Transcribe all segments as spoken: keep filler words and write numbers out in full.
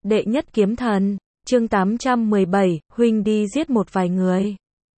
Đệ nhất kiếm thần, chương tám trăm mười bảy, huynh đi giết một vài người.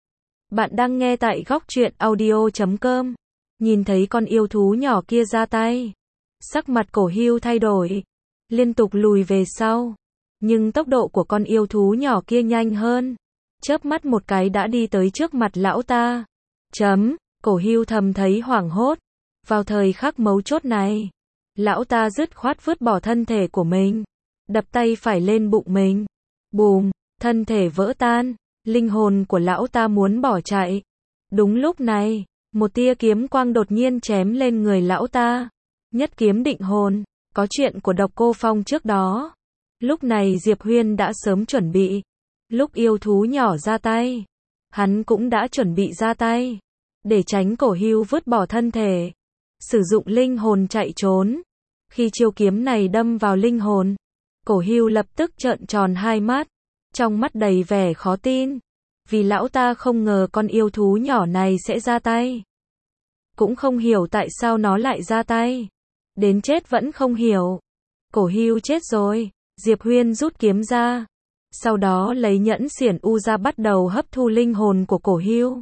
Bạn đang nghe tại góc truyện audio chấm com. Nhìn thấy con yêu thú nhỏ kia ra tay, sắc mặt Cổ Hưu thay đổi, liên tục lùi về sau. Nhưng tốc độ của con yêu thú nhỏ kia nhanh hơn, chớp mắt một cái đã đi tới trước mặt lão ta. Chấm, Cổ Hưu thầm thấy hoảng hốt. Vào thời khắc mấu chốt này, lão ta dứt khoát vứt bỏ thân thể của mình, đập tay phải lên bụng mình. Bùm, thân thể vỡ tan, linh hồn của lão ta muốn bỏ chạy. Đúng lúc này, một tia kiếm quang đột nhiên chém lên người lão ta. Nhất kiếm định hồn, có chuyện của Độc Cô Phong trước đó. Lúc này Diệp Huyên đã sớm chuẩn bị. Lúc yêu thú nhỏ ra tay, hắn cũng đã chuẩn bị ra tay, để tránh Cổ Hưu vứt bỏ thân thể, sử dụng linh hồn chạy trốn. Khi chiêu kiếm này đâm vào linh hồn, Cổ Hưu lập tức trợn tròn hai mắt, trong mắt đầy vẻ khó tin, vì lão ta không ngờ con yêu thú nhỏ này sẽ ra tay. Cũng không hiểu tại sao nó lại ra tay. Đến chết vẫn không hiểu. Cổ Hưu chết rồi. Diệp Huyên rút kiếm ra, sau đó lấy nhẫn xiển u ra bắt đầu hấp thu linh hồn của Cổ Hưu.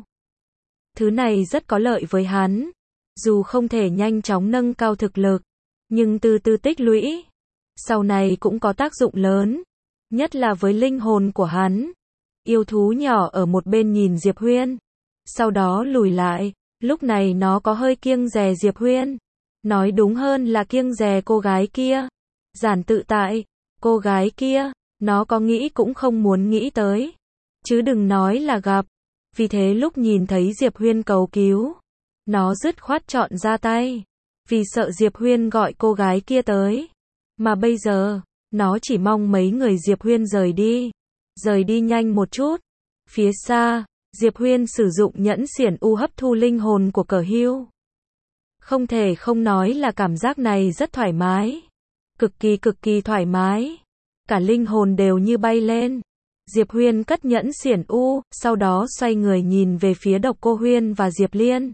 Thứ này rất có lợi với hắn, dù không thể nhanh chóng nâng cao thực lực, nhưng từ từ tích lũy, sau này cũng có tác dụng lớn, nhất là với linh hồn của hắn. Yêu thú nhỏ ở một bên nhìn Diệp Huyên, sau đó lùi lại. Lúc này nó có hơi kiêng dè Diệp Huyên, nói đúng hơn là kiêng dè cô gái kia. Giản tự tại, cô gái kia, nó có nghĩ cũng không muốn nghĩ tới, chứ đừng nói là gặp. Vì thế lúc nhìn thấy Diệp Huyên cầu cứu, nó dứt khoát chọn ra tay, vì sợ Diệp Huyên gọi cô gái kia tới. Mà bây giờ, nó chỉ mong mấy người Diệp Huyên rời đi, rời đi nhanh một chút. Phía xa, Diệp Huyên sử dụng nhẫn xiển u hấp thu linh hồn của Cổ Hưu. Không thể không nói là cảm giác này rất thoải mái, cực kỳ cực kỳ thoải mái, cả linh hồn đều như bay lên. Diệp Huyên cất nhẫn xiển u, sau đó xoay người nhìn về phía Độc Cô Huyên và Diệp Liên.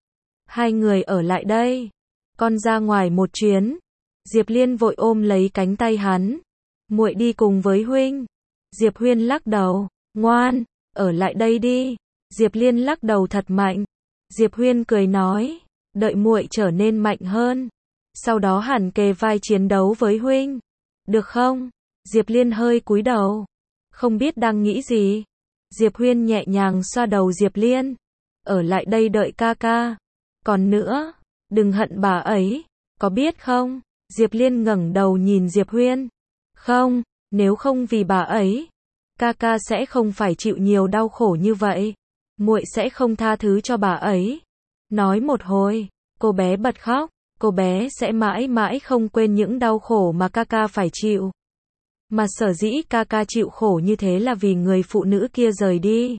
Hai người ở lại đây, con ra ngoài một chuyến. Diệp Liên vội ôm lấy cánh tay hắn. Muội đi cùng với huynh. Diệp Huyên lắc đầu, ngoan, ở lại đây đi. Diệp Liên lắc đầu thật mạnh. Diệp Huyên cười nói, đợi muội trở nên mạnh hơn, sau đó hẳn kề vai chiến đấu với huynh, được không? Diệp Liên hơi cúi đầu, không biết đang nghĩ gì. Diệp Huyên nhẹ nhàng xoa đầu Diệp Liên, ở lại đây đợi ca ca. Còn nữa, đừng hận bà ấy, có biết không? Diệp Liên ngẩng đầu nhìn Diệp Huyên. Không, nếu không vì bà ấy, ca ca sẽ không phải chịu nhiều đau khổ như vậy. Muội sẽ không tha thứ cho bà ấy. Nói một hồi, cô bé bật khóc. Cô bé sẽ mãi mãi không quên những đau khổ mà ca ca phải chịu. Mà sở dĩ ca ca chịu khổ như thế là vì người phụ nữ kia rời đi.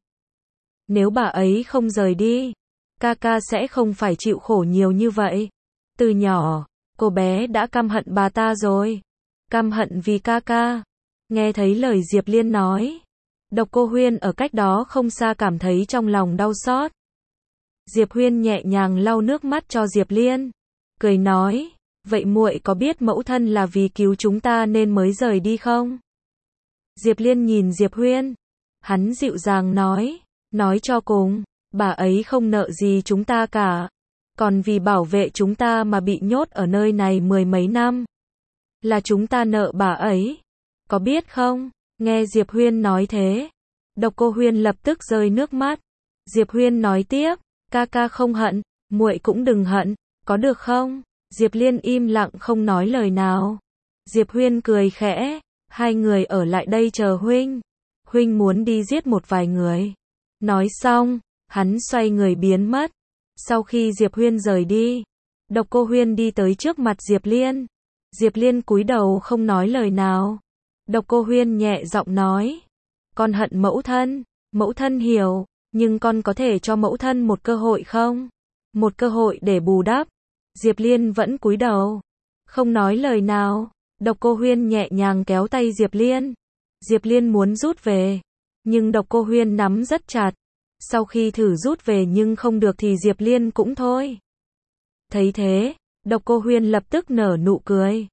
Nếu bà ấy không rời đi, ca ca sẽ không phải chịu khổ nhiều như vậy. Từ nhỏ, cô bé đã căm hận bà ta rồi. Căm hận vì ca ca. Nghe thấy lời Diệp Liên nói, Độc Cô Huyên ở cách đó không xa cảm thấy trong lòng đau xót. Diệp Huyên nhẹ nhàng lau nước mắt cho Diệp Liên, cười nói, vậy muội có biết mẫu thân là vì cứu chúng ta nên mới rời đi không? Diệp Liên nhìn Diệp Huyên, hắn dịu dàng nói, nói cho cùng, bà ấy không nợ gì chúng ta cả, còn vì bảo vệ chúng ta mà bị nhốt ở nơi này mười mấy năm, là chúng ta nợ bà ấy, có biết không? Nghe Diệp Huyên nói thế, Độc Cô Huyên lập tức rơi nước mắt. Diệp Huyên nói tiếp, ca ca không hận, muội cũng đừng hận, có được không? Diệp Liên im lặng không nói lời nào. Diệp Huyên cười khẽ, hai người ở lại đây chờ huynh. Huynh muốn đi giết một vài người. Nói xong, hắn xoay người biến mất. Sau khi Diệp Huyên rời đi, Độc Cô Huyên đi tới trước mặt Diệp Liên. Diệp Liên cúi đầu không nói lời nào. Độc Cô Huyên nhẹ giọng nói, con hận mẫu thân, mẫu thân hiểu, nhưng con có thể cho mẫu thân một cơ hội không? Một cơ hội để bù đắp. Diệp Liên vẫn cúi đầu, không nói lời nào. Độc Cô Huyên nhẹ nhàng kéo tay Diệp Liên. Diệp Liên muốn rút về, nhưng Độc Cô Huyên nắm rất chặt. Sau khi thử rút về nhưng không được thì Diệp Liên cũng thôi. Thấy thế, Độc Cô Huyên lập tức nở nụ cười.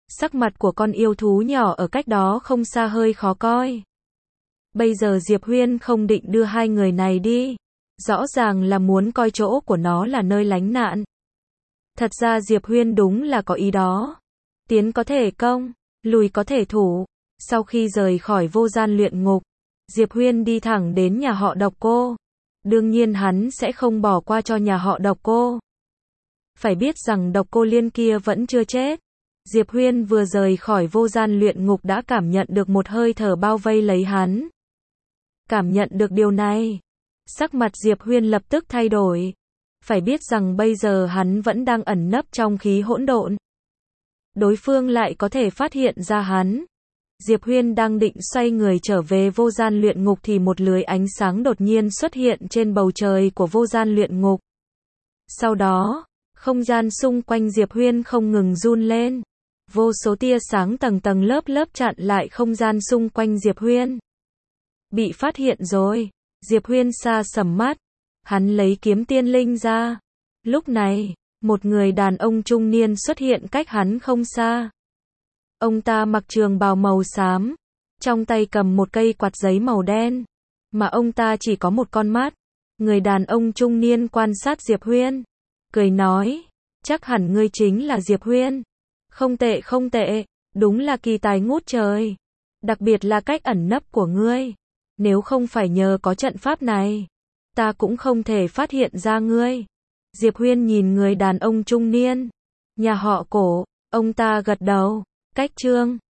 Sắc mặt của con yêu thú nhỏ ở cách đó không xa hơi khó coi. Bây giờ Diệp Huyên không định đưa hai người này đi. Rõ ràng là muốn coi chỗ của nó là nơi lánh nạn. Thật ra Diệp Huyên đúng là có ý đó. Tiến có thể công, lùi có thể thủ. Sau khi rời khỏi vô gian luyện ngục, Diệp Huyên đi thẳng đến nhà họ Độc Cô. Đương nhiên hắn sẽ không bỏ qua cho nhà họ Độc Cô. Phải biết rằng Độc Cô Liên kia vẫn chưa chết. Diệp Huyên vừa rời khỏi vô gian luyện ngục đã cảm nhận được một hơi thở bao vây lấy hắn. Cảm nhận được điều này, sắc mặt Diệp Huyên lập tức thay đổi. Phải biết rằng bây giờ hắn vẫn đang ẩn nấp trong khí hỗn độn. Đối phương lại có thể phát hiện ra hắn. Diệp Huyên đang định xoay người trở về vô gian luyện ngục thì một lưới ánh sáng đột nhiên xuất hiện trên bầu trời của vô gian luyện ngục. Sau đó, không gian xung quanh Diệp Huyên không ngừng run lên. Vô số tia sáng tầng tầng lớp lớp chặn lại không gian xung quanh Diệp Huyên. Bị phát hiện rồi. Diệp Huyên sa sầm mắt. Hắn lấy kiếm tiên linh ra. Lúc này, một người đàn ông trung niên xuất hiện cách hắn không xa. Ông ta mặc trường bào màu xám, trong tay cầm một cây quạt giấy màu đen, mà ông ta chỉ có một con mắt. Người đàn ông trung niên quan sát Diệp Huyên, cười nói, chắc hẳn ngươi chính là Diệp Huyên. Không tệ không tệ, đúng là kỳ tài ngút trời. Đặc biệt là cách ẩn nấp của ngươi. Nếu không phải nhờ có trận pháp này, ta cũng không thể phát hiện ra ngươi. Diệp Huyên nhìn người đàn ông trung niên. Nhà họ Cổ, ông ta gật đầu. Cách chương